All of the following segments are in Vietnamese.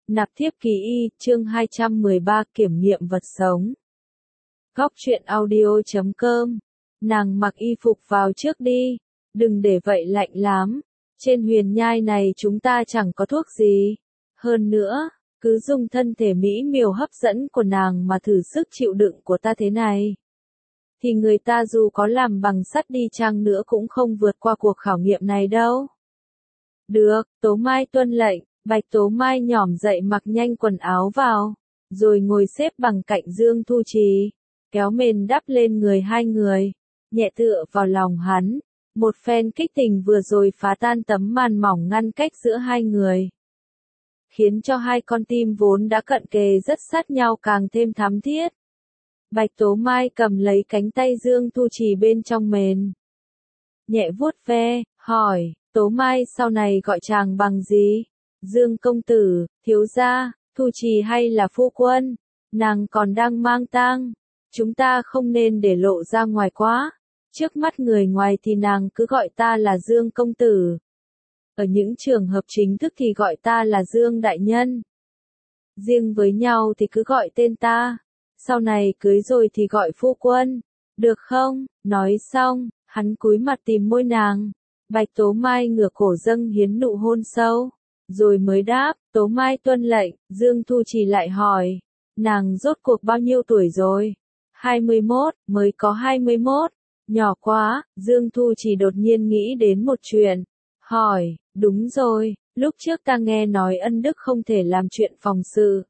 Nạp thiếp ký y, chương 213, kiểm nghiệm vật sống. Góc truyện audio.com. Nàng mặc y phục vào trước đi, đừng để vậy lạnh lắm. Trên huyền nhai này chúng ta chẳng có thuốc gì. Hơn nữa, cứ dùng thân thể mỹ miều hấp dẫn của nàng mà thử sức chịu đựng của ta thế này. Thì người ta dù có làm bằng sắt đi chăng nữa cũng không vượt qua cuộc khảo nghiệm này đâu. Được, Tố Mai tuân lệnh. Bạch Tố Mai nhỏm dậy mặc nhanh quần áo vào, rồi ngồi xếp bằng cạnh Dương Thu Trì, kéo mền đắp lên người hai người, nhẹ tựa vào lòng hắn. Một phen kích tình vừa rồi phá tan tấm màn mỏng ngăn cách giữa hai người, khiến cho hai con tim vốn đã cận kề rất sát nhau càng thêm thắm thiết. Bạch Tố Mai cầm lấy cánh tay Dương Thu Trì bên trong mền, nhẹ vuốt ve, hỏi, Tố Mai sau này gọi chàng bằng gì? Dương công tử, thiếu gia, Thu Trì hay là phu quân? Nàng còn đang mang tang, chúng ta không nên để lộ ra ngoài quá. Trước mắt người ngoài thì nàng cứ gọi ta là Dương công tử. Ở những trường hợp chính thức thì gọi ta là Dương đại nhân. Riêng với nhau thì cứ gọi tên ta. Sau này cưới rồi thì gọi phu quân. Được không? Nói xong, hắn cúi mặt tìm môi nàng. Bạch Tố Mai ngửa cổ dâng hiến nụ hôn sâu. Rồi mới đáp, Tố Mai tuân lệnh. Dương Thu Trì lại hỏi, nàng rốt cuộc bao nhiêu tuổi rồi? 21, mới có 21. Nhỏ quá. Dương Thu Trì đột nhiên nghĩ đến một chuyện. Hỏi, đúng rồi, lúc trước ta nghe nói ân đức không thể làm chuyện phòng sự.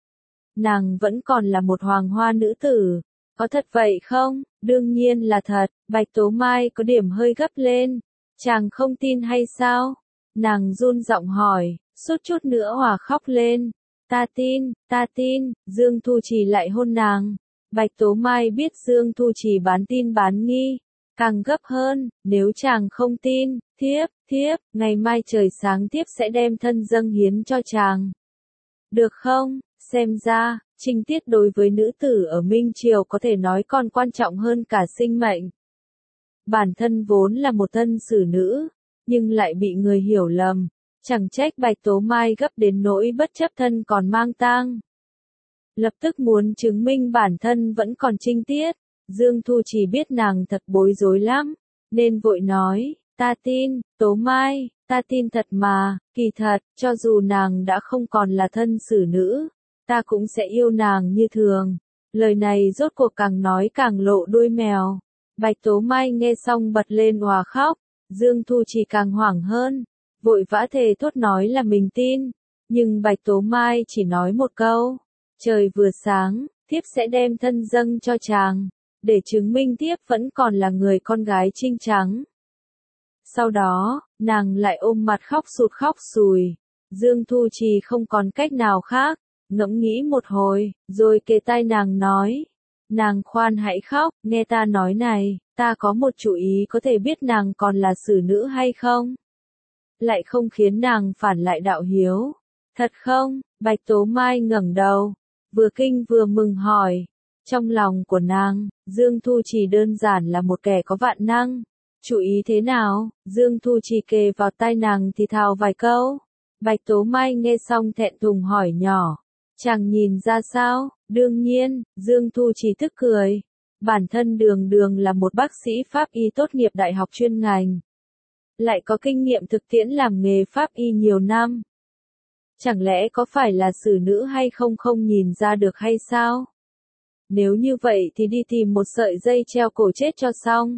Nàng vẫn còn là một hoàng hoa nữ tử. Có thật vậy không? Đương nhiên là thật. Bạch Tố Mai có điểm hơi gấp lên. Chàng không tin hay sao? Nàng run giọng hỏi, suốt chút nữa hòa khóc lên. Ta tin, Dương Thu Trì lại hôn nàng. Bạch Tố Mai biết Dương Thu Trì bán tin bán nghi. Càng gấp hơn, nếu chàng không tin, thiếp, ngày mai trời sáng thiếp sẽ đem thân dâng hiến cho chàng. Được không? Xem ra, trinh tiết đối với nữ tử ở Minh Triều có thể nói còn quan trọng hơn cả sinh mệnh. Bản thân vốn là một thân xử nữ, nhưng lại bị người hiểu lầm, chẳng trách Bạch Tố Mai gấp đến nỗi bất chấp thân còn mang tang. Lập tức muốn chứng minh bản thân vẫn còn trinh tiết. Dương Thu Trì biết nàng thật bối rối lắm, nên vội nói, ta tin, Tố Mai, ta tin thật mà, kỳ thật, cho dù nàng đã không còn là thân xử nữ, ta cũng sẽ yêu nàng như thường. Lời này rốt cuộc càng nói càng lộ đuôi mèo. Bạch Tố Mai nghe xong bật lên òa khóc. Dương Thu Trì càng hoảng hơn, vội vã thề thốt nói là mình tin, nhưng Bạch Tố Mai chỉ nói một câu, trời vừa sáng, thiếp sẽ đem thân dâng cho chàng, để chứng minh thiếp vẫn còn là người con gái trinh trắng. Sau đó, nàng lại ôm mặt khóc sụt khóc sùi. Dương Thu Trì không còn cách nào khác, ngẫm nghĩ một hồi, rồi kề tai nàng nói, nàng khoan hãy khóc, nghe ta nói này. Ta có một chủ ý có thể biết nàng còn là xử nữ hay không? Lại không khiến nàng phản lại đạo hiếu. Thật không? Bạch Tố Mai ngẩng đầu, vừa kinh vừa mừng hỏi. Trong lòng của nàng, Dương Thu Trì đơn giản là một kẻ có vạn năng. Chủ ý thế nào? Dương Thu Trì kề vào tai nàng thì thào vài câu. Bạch Tố Mai nghe xong thẹn thùng hỏi nhỏ. Chàng nhìn ra sao? Đương nhiên, Dương Thu Trì tức cười. Bản thân đường là một bác sĩ pháp y tốt nghiệp đại học chuyên ngành. Lại có kinh nghiệm thực tiễn làm nghề pháp y nhiều năm. Chẳng lẽ có phải là xử nữ hay không nhìn ra được hay sao? Nếu như vậy thì đi tìm một sợi dây treo cổ chết cho xong.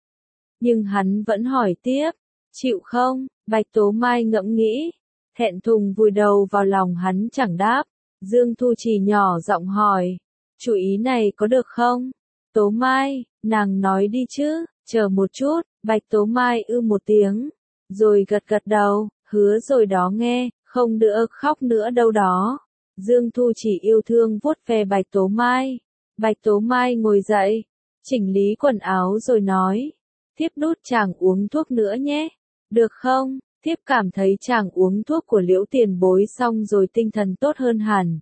Nhưng hắn vẫn hỏi tiếp, chịu không? Bạch Tố Mai ngẫm nghĩ, thẹn thùng vùi đầu vào lòng hắn chẳng đáp. Dương Thu Trì nhỏ giọng hỏi, chủ ý này có được không? Tố Mai, nàng nói đi chứ, chờ một chút. Bạch Tố Mai một tiếng, rồi gật đầu, hứa rồi đó nghe, không đỡ khóc nữa đâu đó. Dương Thu Trì yêu thương vuốt ve Bạch Tố Mai. Bạch Tố Mai ngồi dậy, chỉnh lý quần áo rồi nói, thiếp đút chàng uống thuốc nữa nhé, được không? Thiếp cảm thấy chàng uống thuốc của Liễu tiền bối xong rồi tinh thần tốt hơn hẳn.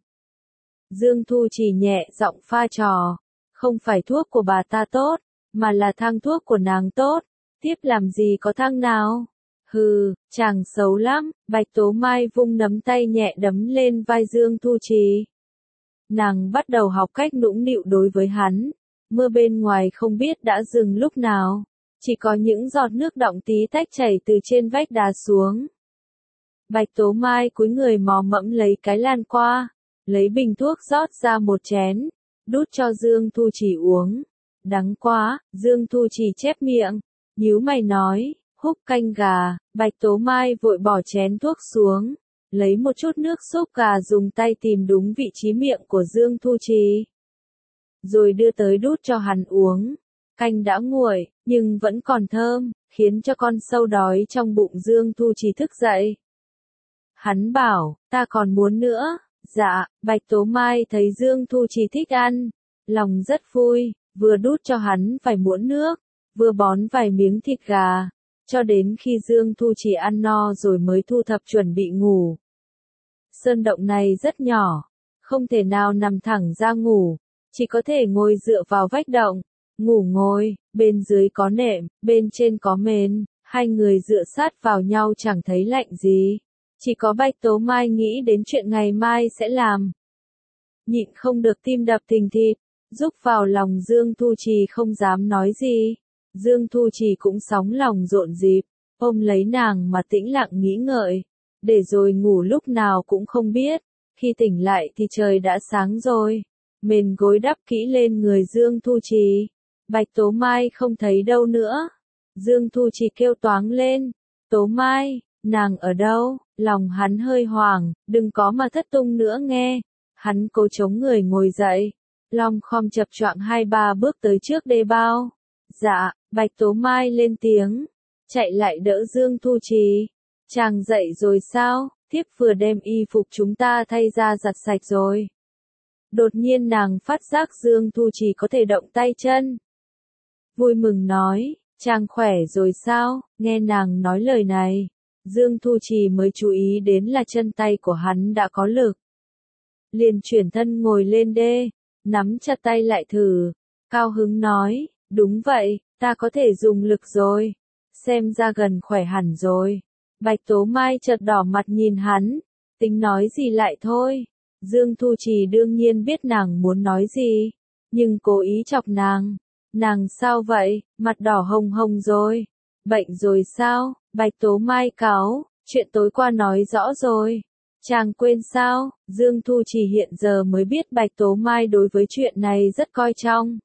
Dương Thu Trì nhẹ giọng pha trò. Không phải thuốc của bà ta tốt, mà là thang thuốc của nàng tốt. Thiếp làm gì có thang nào? Hừ, chàng xấu lắm, Bạch Tố Mai vung nắm tay nhẹ đấm lên vai Dương Thu Trì. Nàng bắt đầu học cách nũng nịu đối với hắn. Mưa bên ngoài không biết đã dừng lúc nào. Chỉ có những giọt nước đọng tí tách chảy từ trên vách đá xuống. Bạch Tố Mai cúi người mò mẫm lấy cái lan qua. Lấy bình thuốc rót ra một chén. Đút cho Dương Thu Trì uống. Đắng quá, Dương Thu Trì chép miệng. Nhíu mày nói, húp canh gà. Bạch Tố Mai vội bỏ chén thuốc xuống. Lấy một chút nước súp gà dùng tay tìm đúng vị trí miệng của Dương Thu Trì. Rồi đưa tới đút cho hắn uống. Canh đã nguội, nhưng vẫn còn thơm, khiến cho con sâu đói trong bụng Dương Thu Trì thức dậy. Hắn bảo, ta còn muốn nữa. Dạ, Bạch Tố Mai thấy Dương Thu Trì thích ăn. Lòng rất vui, vừa đút cho hắn vài muỗng nước, vừa bón vài miếng thịt gà. Cho đến khi Dương Thu Trì ăn no rồi mới thu thập chuẩn bị ngủ. Sơn động này rất nhỏ, không thể nào nằm thẳng ra ngủ, chỉ có thể ngồi dựa vào vách động, ngủ ngồi, bên dưới có nệm, bên trên có mền, hai người dựa sát vào nhau chẳng thấy lạnh gì. Chỉ có Bạch Tố Mai nghĩ đến chuyện ngày mai sẽ làm. Nhịn không được tim đập thình thịch, rúc vào lòng Dương Thu Trì không dám nói gì. Dương Thu Trì cũng sóng lòng rộn rịp, ôm lấy nàng mà tĩnh lặng nghĩ ngợi. Để rồi ngủ lúc nào cũng không biết, khi tỉnh lại thì trời đã sáng rồi. Mền gối đắp kỹ lên người Dương Thu Trì. Bạch Tố Mai không thấy đâu nữa. Dương Thu Trì kêu toáng lên. Tố Mai, nàng ở đâu? Lòng hắn hơi hoảng, đừng có mà thất tung nữa nghe. Hắn cố chống người ngồi dậy. Long khom chập choạng 2-3 bước tới trước đê bao. Dạ, Bạch Tố Mai lên tiếng. Chạy lại đỡ Dương Thu Trì. Chàng dậy rồi sao? Thiếp vừa đem y phục chúng ta thay ra giặt sạch rồi. Đột nhiên nàng phát giác Dương Thu Trì có thể động tay chân. Vui mừng nói, chàng khỏe rồi sao? Nghe nàng nói lời này, Dương Thu Trì mới chú ý đến là chân tay của hắn đã có lực. Liền chuyển thân ngồi lên đê, nắm chặt tay lại thử, cao hứng nói, đúng vậy, ta có thể dùng lực rồi, xem ra gần khỏe hẳn rồi. Bạch Tố Mai chợt đỏ mặt nhìn hắn, tính nói gì lại thôi. Dương Thu Trì đương nhiên biết nàng muốn nói gì, nhưng cố ý chọc nàng. Nàng sao vậy, mặt đỏ hồng hồng rồi, bệnh rồi sao? Bạch Tố Mai cáu, chuyện tối qua nói rõ rồi. Chàng quên sao? Dương Thu Trì hiện giờ mới biết Bạch Tố Mai đối với chuyện này rất coi trọng,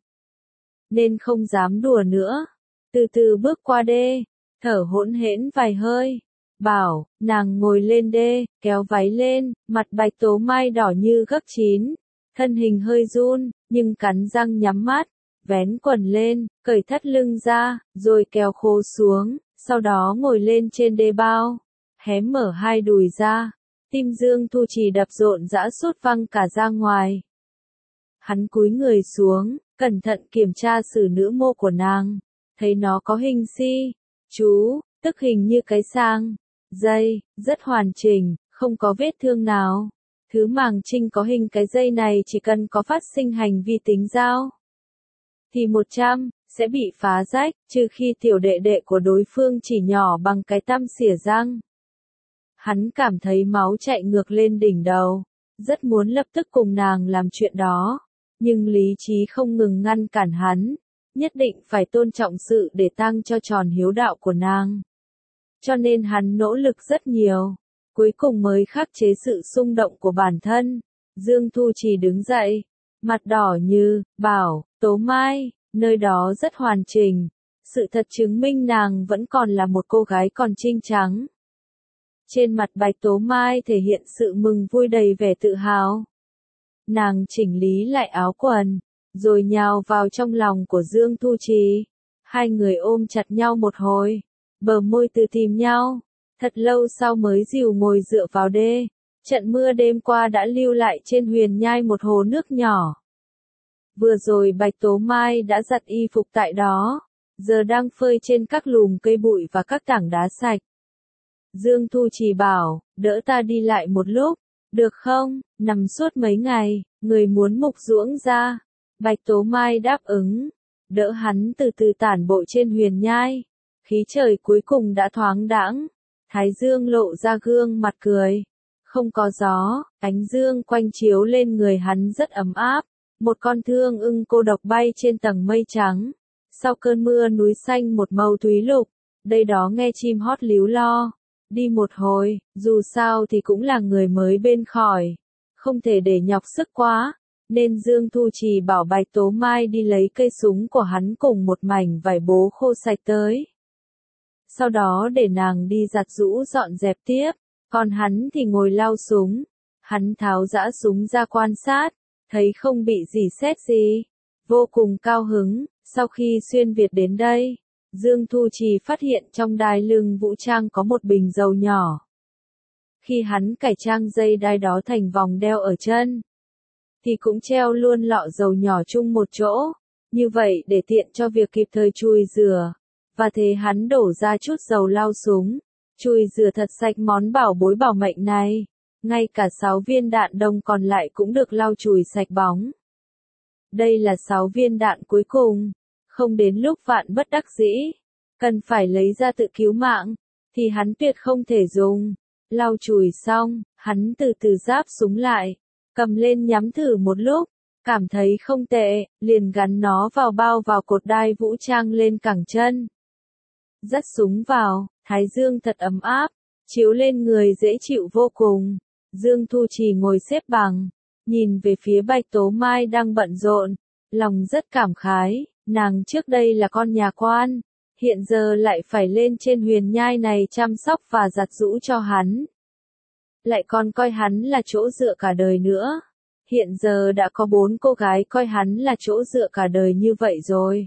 nên không dám đùa nữa. Từ từ bước qua đê, thở hỗn hển vài hơi. Bảo, nàng ngồi lên đê, kéo váy lên, mặt Bạch Tố Mai đỏ như gấc chín, thân hình hơi run, nhưng cắn răng nhắm mắt, vén quần lên, cởi thắt lưng ra, rồi kéo khô xuống, sau đó ngồi lên trên đê bao, hé mở hai đùi ra, tim Dương Thu Trì đập rộn rã sút văng cả ra ngoài. Hắn cúi người xuống, cẩn thận kiểm tra xử nữ mô của nàng, thấy nó có hình si, chú, tức hình như cái sang dây, rất hoàn chỉnh, không có vết thương nào. Thứ màng trinh có hình cái dây này chỉ cần có phát sinh hành vi tính giao thì 100 sẽ bị phá rách, trừ khi tiểu đệ đệ của đối phương chỉ nhỏ bằng cái tăm xỉa răng. Hắn cảm thấy máu chạy ngược lên đỉnh đầu, rất muốn lập tức cùng nàng làm chuyện đó, nhưng lý trí không ngừng ngăn cản hắn, nhất định phải tôn trọng sự để tăng cho tròn hiếu đạo của nàng. Cho nên hắn nỗ lực rất nhiều, cuối cùng mới khắc chế sự xung động của bản thân. Dương Thu Trì đứng dậy, mặt đỏ như, bảo, Tố Mai, nơi đó rất hoàn chỉnh. Sự thật chứng minh nàng vẫn còn là một cô gái còn trinh trắng. Trên mặt Bạch Tố Mai thể hiện sự mừng vui đầy vẻ tự hào. Nàng chỉnh lý lại áo quần, rồi nhào vào trong lòng của Dương Thu Trì. Hai người ôm chặt nhau một hồi, bờ môi từ tìm nhau. Thật lâu sau mới dìu ngồi dựa vào đê. Trận mưa đêm qua đã lưu lại trên huyền nhai một hồ nước nhỏ. Vừa rồi Bạch Tố Mai đã giặt y phục tại đó, giờ đang phơi trên các lùm cây bụi và các tảng đá sạch. Dương Thu Trì bảo, đỡ ta đi lại một lúc, được không? Nằm suốt mấy ngày, người muốn mục ruỗng ra. Bạch Tố Mai đáp ứng, đỡ hắn từ từ tản bộ trên huyền nhai. Khí trời cuối cùng đã thoáng đãng, Thái Dương lộ ra gương mặt cười. Không có gió, ánh dương quanh chiếu lên người hắn rất ấm áp. Một con thương ưng cô độc bay trên tầng mây trắng. Sau cơn mưa núi xanh một màu thúy lục. Đây đó nghe chim hót líu lo. Đi một hồi, dù sao thì cũng là người mới bên khỏi. Không thể để nhọc sức quá. Nên Dương Thu Trì bảo Bạch Tố Mai đi lấy cây súng của hắn cùng một mảnh vải bố khô sạch tới. Sau đó để nàng đi giặt giũ dọn dẹp tiếp. Còn hắn thì ngồi lau súng. Hắn tháo giã súng ra quan sát. Thấy không bị gì xét gì. Vô cùng cao hứng. Sau khi xuyên Việt đến đây, Dương Thu Trì phát hiện trong đai lưng vũ trang có một bình dầu nhỏ. Khi hắn cải trang dây đai đó thành vòng đeo ở chân, thì cũng treo luôn lọ dầu nhỏ chung một chỗ. Như vậy để tiện cho việc kịp thời chùi rửa. Và thế hắn đổ ra chút dầu lau súng. Chùi rửa thật sạch món bảo bối bảo mệnh này. Ngay cả 6 viên đạn đông còn lại cũng được lau chùi sạch bóng. Đây là 6 viên đạn cuối cùng. Không đến lúc vạn bất đắc dĩ, cần phải lấy ra tự cứu mạng, thì hắn tuyệt không thể dùng. Lau chùi xong, hắn từ từ giáp súng lại, cầm lên nhắm thử một lúc, cảm thấy không tệ, liền gắn nó vào bao vào cột đai vũ trang lên cẳng chân. Dắt súng vào, thái dương thật ấm áp, chiếu lên người dễ chịu vô cùng. Dương Thu Trì ngồi xếp bằng, nhìn về phía Bạch Tố Mai đang bận rộn, lòng rất cảm khái. Nàng trước đây là con nhà quan, hiện giờ lại phải lên trên huyền nhai này chăm sóc và giặt giũ cho hắn. Lại còn coi hắn là chỗ dựa cả đời nữa. Hiện giờ đã có 4 cô gái coi hắn là chỗ dựa cả đời như vậy rồi.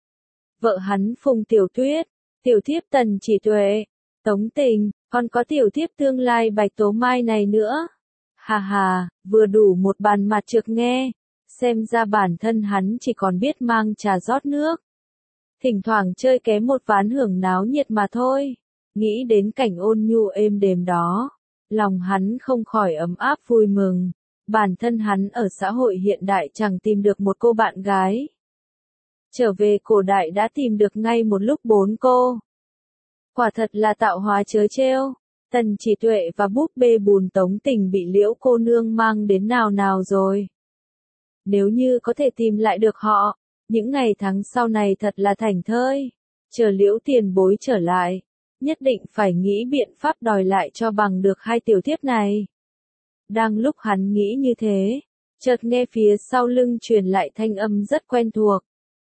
Vợ hắn Phùng Tiểu Tuyết, tiểu thiếp Tần Chỉ Tuệ, Tống Tình, còn có tiểu thiếp tương lai Bạch Tố Mai này nữa. Hà hà, vừa đủ một bàn mặt trược nghe. Xem ra bản thân hắn chỉ còn biết mang trà rót nước. Thỉnh thoảng chơi ké một ván hưởng náo nhiệt mà thôi. Nghĩ đến cảnh ôn nhu êm đềm đó. Lòng hắn không khỏi ấm áp vui mừng. Bản thân hắn ở xã hội hiện đại chẳng tìm được một cô bạn gái. Trở về cổ đại đã tìm được ngay một lúc 4 cô. Quả thật là tạo hóa trớ trêu. Tần Chỉ Tuệ và búp bê bùn Tống Tình bị Liễu cô nương mang đến nào nào rồi. Nếu như có thể tìm lại được họ, những ngày tháng sau này thật là thảnh thơi. Chờ Liễu tiền bối trở lại, nhất định phải nghĩ biện pháp đòi lại cho bằng được 2 tiểu thiếp này. Đang lúc hắn nghĩ như thế, chợt nghe phía sau lưng truyền lại thanh âm rất quen thuộc.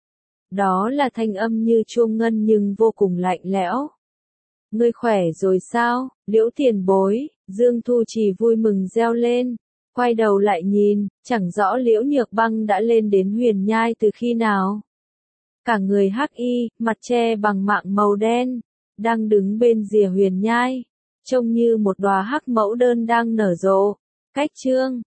Đó là thanh âm như chuông ngân nhưng vô cùng lạnh lẽo. Ngươi khỏe rồi sao, Liễu tiền bối? Dương Thu Trì vui mừng reo lên. Quay đầu lại nhìn, chẳng rõ Liễu Nhược Băng đã lên đến huyền nhai từ khi nào. Cả người hắc y, mặt che bằng mạng màu đen, đang đứng bên rìa huyền nhai, trông như một đóa hắc mẫu đơn đang nở rộ. Cách chương